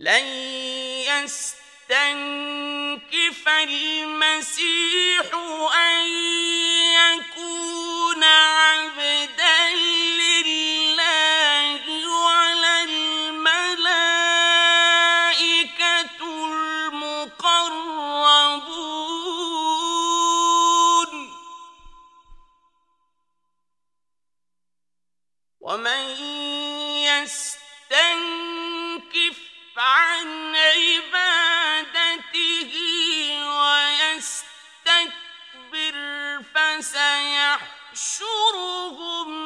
لن يستنكف المسيح أن يكون عبدا لله ولا الملائكة المقربون ومن يستنكف عن عبادته ويستكبر فسيحشرهم